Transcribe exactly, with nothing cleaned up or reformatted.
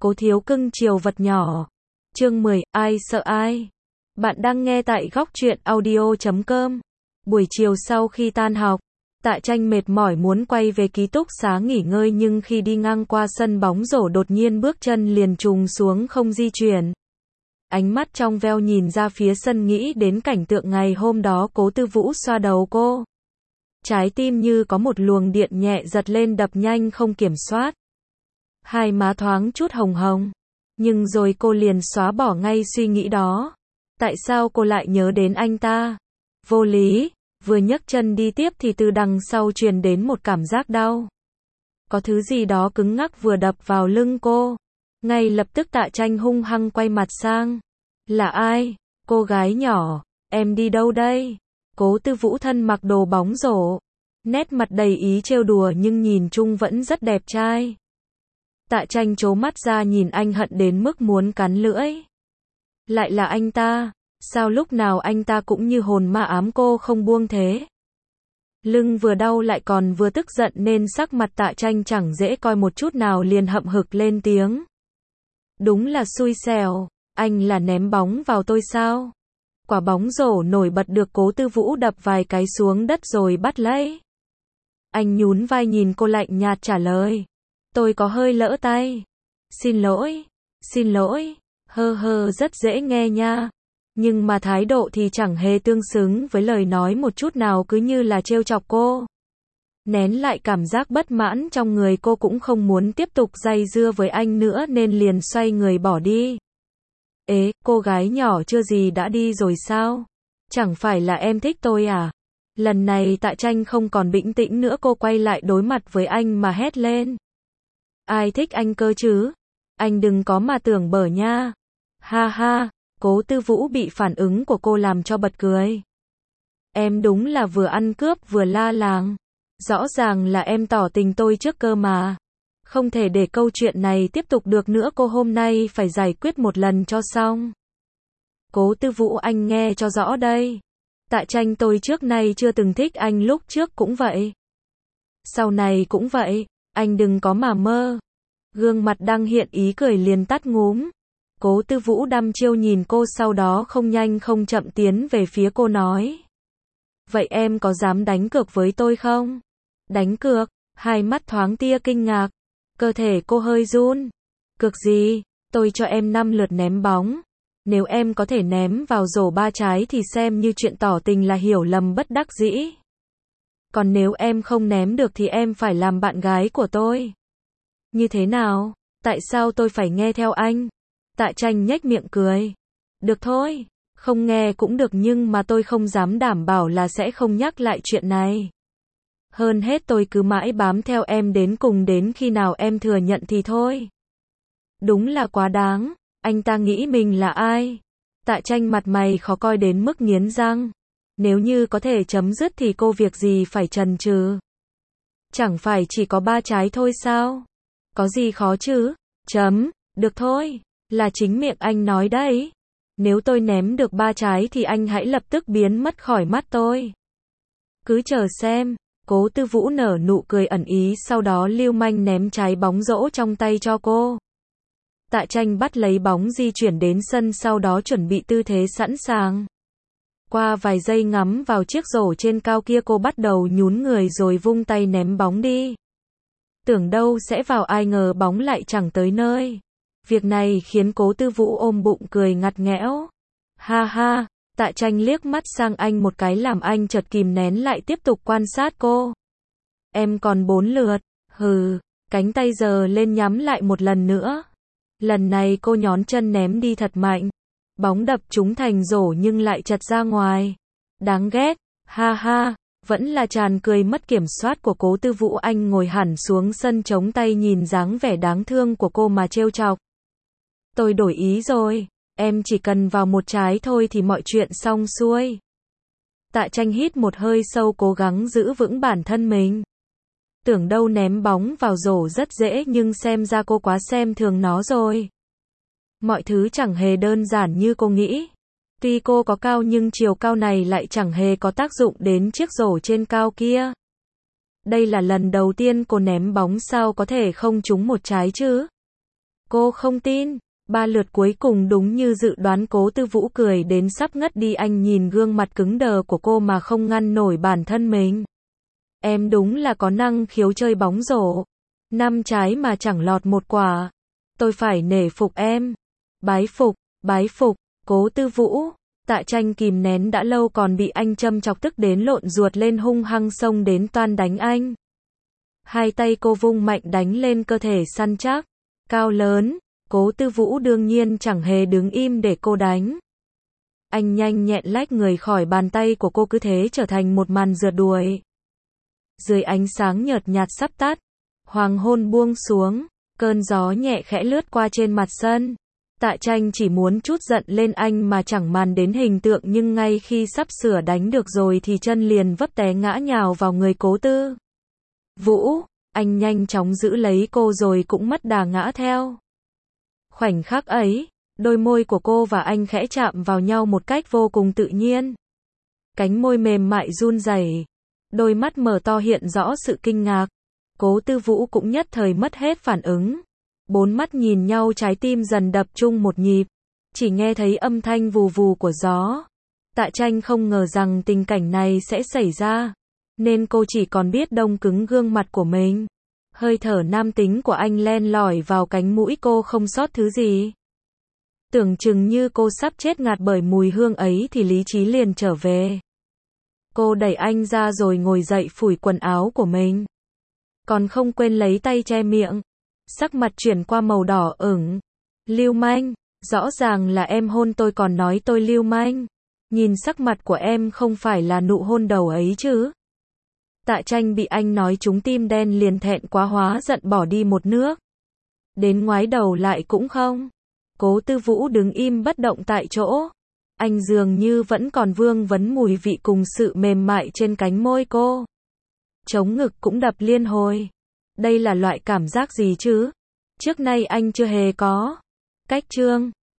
Cố thiếu cưng chiều vật nhỏ. Chương mười, ai sợ ai? Bạn đang nghe tại góc truyện audio chấm com. Buổi chiều sau khi tan học, Tạ Tranh mệt mỏi muốn quay về ký túc xá nghỉ ngơi, nhưng khi đi ngang qua sân bóng rổ đột nhiên bước chân liền trùng xuống không di chuyển. Ánh mắt trong veo nhìn ra phía sân, nghĩ đến cảnh tượng ngày hôm đó Cố Tư Vũ xoa đầu cô. Trái tim như có một luồng điện nhẹ giật lên, đập nhanh không kiểm soát. Hai má thoáng chút hồng hồng. Nhưng rồi cô liền xóa bỏ ngay suy nghĩ đó. Tại sao cô lại nhớ đến anh ta? Vô lý. Vừa nhấc chân đi tiếp thì từ đằng sau truyền đến một cảm giác đau. Có thứ gì đó cứng ngắc vừa đập vào lưng cô. Ngay lập tức Tạ Tranh hung hăng quay mặt sang. Là ai? Cô gái nhỏ, em đi đâu đây? Cố Tư Vũ thân mặc đồ bóng rổ. Nét mặt đầy ý trêu đùa nhưng nhìn chung vẫn rất đẹp trai. Tạ Tranh trố mắt ra nhìn anh hận đến mức muốn cắn lưỡi. Lại là anh ta, sao lúc nào anh ta cũng như hồn ma ám cô không buông thế? Lưng vừa đau lại còn vừa tức giận nên sắc mặt Tạ Tranh chẳng dễ coi một chút nào, liền hậm hực lên tiếng. Đúng là xui xẻo, anh là ném bóng vào tôi sao? Quả bóng rổ nổi bật được Cố Tư Vũ đập vài cái xuống đất rồi bắt lấy. Anh nhún vai nhìn cô lạnh nhạt trả lời. Tôi có hơi lỡ tay. Xin lỗi, xin lỗi, hơ hơ rất dễ nghe nha. Nhưng mà thái độ thì chẳng hề tương xứng với lời nói một chút nào, cứ như là trêu chọc cô. Nén lại cảm giác bất mãn trong người, cô cũng không muốn tiếp tục day dưa với anh nữa nên liền xoay người bỏ đi. Ế, cô gái nhỏ chưa gì đã đi rồi sao? Chẳng phải là em thích tôi à? Lần này Tạ Tranh không còn bình tĩnh nữa, cô quay lại đối mặt với anh mà hét lên. Ai thích anh cơ chứ? Anh đừng có mà tưởng bở nha. Ha ha, Cố Tư Vũ bị phản ứng của cô làm cho bật cười. Em đúng là vừa ăn cướp vừa la làng. Rõ ràng là em tỏ tình tôi trước cơ mà. Không thể để câu chuyện này tiếp tục được nữa, cô hôm nay phải giải quyết một lần cho xong. Cố Tư Vũ, anh nghe cho rõ đây. Tạ Tranh, tôi trước nay chưa từng thích anh, lúc trước cũng vậy. Sau này cũng vậy, anh đừng có mà mơ. Gương mặt đang hiện ý cười liền tắt ngúm. Cố Tư Vũ đăm chiêu nhìn cô, sau đó không nhanh không chậm tiến về phía cô nói. Vậy em có dám đánh cược với tôi không? Đánh cược? Hai mắt thoáng tia kinh ngạc. Cơ thể cô hơi run. Cược gì? Tôi cho em năm lượt ném bóng. Nếu em có thể ném vào rổ ba trái thì xem như chuyện tỏ tình là hiểu lầm bất đắc dĩ. Còn nếu em không ném được thì em phải làm bạn gái của tôi. Như thế nào? Tại sao tôi phải nghe theo anh? Tạ Tranh nhếch miệng cười. Được thôi, không nghe cũng được, nhưng mà tôi không dám đảm bảo là sẽ không nhắc lại chuyện này. Hơn hết tôi cứ mãi bám theo em đến cùng, đến khi nào em thừa nhận thì thôi. Đúng là quá đáng, anh ta nghĩ mình là ai? Tạ Tranh mặt mày khó coi đến mức nghiến răng. Nếu như có thể chấm dứt thì cô việc gì phải chần chừ? Chẳng phải chỉ có ba trái thôi sao? Có gì khó chứ? Chấm, được thôi, là chính miệng anh nói đấy. Nếu tôi ném được ba trái thì anh hãy lập tức biến mất khỏi mắt tôi. Cứ chờ xem. Cố Tư Vũ nở nụ cười ẩn ý, sau đó lưu manh ném trái bóng rổ trong tay cho cô. Tạ Tranh bắt lấy bóng di chuyển đến sân, sau đó chuẩn bị tư thế sẵn sàng. Qua vài giây ngắm vào chiếc rổ trên cao kia, cô bắt đầu nhún người rồi vung tay ném bóng đi. Tưởng đâu sẽ vào, ai ngờ bóng lại chẳng tới nơi. Việc này khiến Cố Tư Vũ ôm bụng cười ngặt nghẽo. Ha ha. Tạ Tranh liếc mắt sang anh một cái làm anh chợt kìm nén lại, tiếp tục quan sát cô. Em còn bốn lượt. Hừ. Cánh tay giơ lên nhắm lại một lần nữa. Lần này cô nhón chân ném đi thật mạnh. Bóng đập trúng thành rổ nhưng lại chật ra ngoài. Đáng ghét. Ha ha. Vẫn là tràn cười mất kiểm soát của Cố Tư Vũ. Anh ngồi hẳn xuống sân chống tay nhìn dáng vẻ đáng thương của cô mà trêu chọc. Tôi đổi ý rồi. Em chỉ cần vào một trái thôi thì mọi chuyện xong xuôi. Tạ Tranh hít một hơi sâu, cố gắng giữ vững bản thân mình. Tưởng đâu ném bóng vào rổ rất dễ, nhưng xem ra cô quá xem thường nó rồi. Mọi thứ chẳng hề đơn giản như cô nghĩ. Tuy cô có cao nhưng chiều cao này lại chẳng hề có tác dụng đến chiếc rổ trên cao kia. Đây là lần đầu tiên cô ném bóng, sao có thể không trúng một trái chứ? Cô không tin. Ba lượt cuối cùng đúng như dự đoán, Cố Tư Vũ cười đến sắp ngất đi. Anh nhìn gương mặt cứng đờ của cô mà không ngăn nổi bản thân mình. Em đúng là có năng khiếu chơi bóng rổ. Năm trái mà chẳng lọt một quả. Tôi phải nể phục em. Bái phục, bái phục, Cố Tư Vũ. Tạ Tranh kìm nén đã lâu còn bị anh châm chọc tức đến lộn ruột lên, hung hăng xông đến toan đánh anh. Hai tay cô vung mạnh đánh lên cơ thể săn chắc, cao lớn. Cố Tư Vũ đương nhiên chẳng hề đứng im để cô đánh. Anh nhanh nhẹn lách người khỏi bàn tay của cô, cứ thế trở thành một màn rượt đuổi. Dưới ánh sáng nhợt nhạt sắp tắt, hoàng hôn buông xuống, cơn gió nhẹ khẽ lướt qua trên mặt sân. Tạ Tranh chỉ muốn trút giận lên anh mà chẳng màng đến hình tượng, nhưng ngay khi sắp sửa đánh được rồi thì chân liền vấp té ngã nhào vào người Cố Tư Vũ. Anh nhanh chóng giữ lấy cô rồi cũng mất đà ngã theo. Khoảnh khắc ấy, đôi môi của cô và anh khẽ chạm vào nhau một cách vô cùng tự nhiên. Cánh môi mềm mại run rẩy, đôi mắt mở to hiện rõ sự kinh ngạc. Cố Tư Vũ cũng nhất thời mất hết phản ứng. Bốn mắt nhìn nhau, trái tim dần đập chung một nhịp. Chỉ nghe thấy âm thanh vù vù của gió. Tạ Tranh không ngờ rằng tình cảnh này sẽ xảy ra, nên cô chỉ còn biết đông cứng gương mặt của mình. Hơi thở nam tính của anh len lỏi vào cánh mũi cô không sót thứ gì. Tưởng chừng như cô sắp chết ngạt bởi mùi hương ấy thì lý trí liền trở về. Cô đẩy anh ra rồi ngồi dậy phủi quần áo của mình. Còn không quên lấy tay che miệng. Sắc mặt chuyển qua màu đỏ ửng. Lưu manh, rõ ràng là em hôn tôi còn nói tôi lưu manh. Nhìn sắc mặt của em không phải là nụ hôn đầu ấy chứ. Tạ Tranh bị anh nói trúng tim đen liền thẹn quá hóa giận bỏ đi một nước. Đến ngoái đầu lại cũng không. Cố Tư Vũ đứng im bất động tại chỗ. Anh dường như vẫn còn vương vấn mùi vị cùng sự mềm mại trên cánh môi cô. Trống ngực cũng đập liên hồi. Đây là loại cảm giác gì chứ? Trước nay anh chưa hề có. Cách chương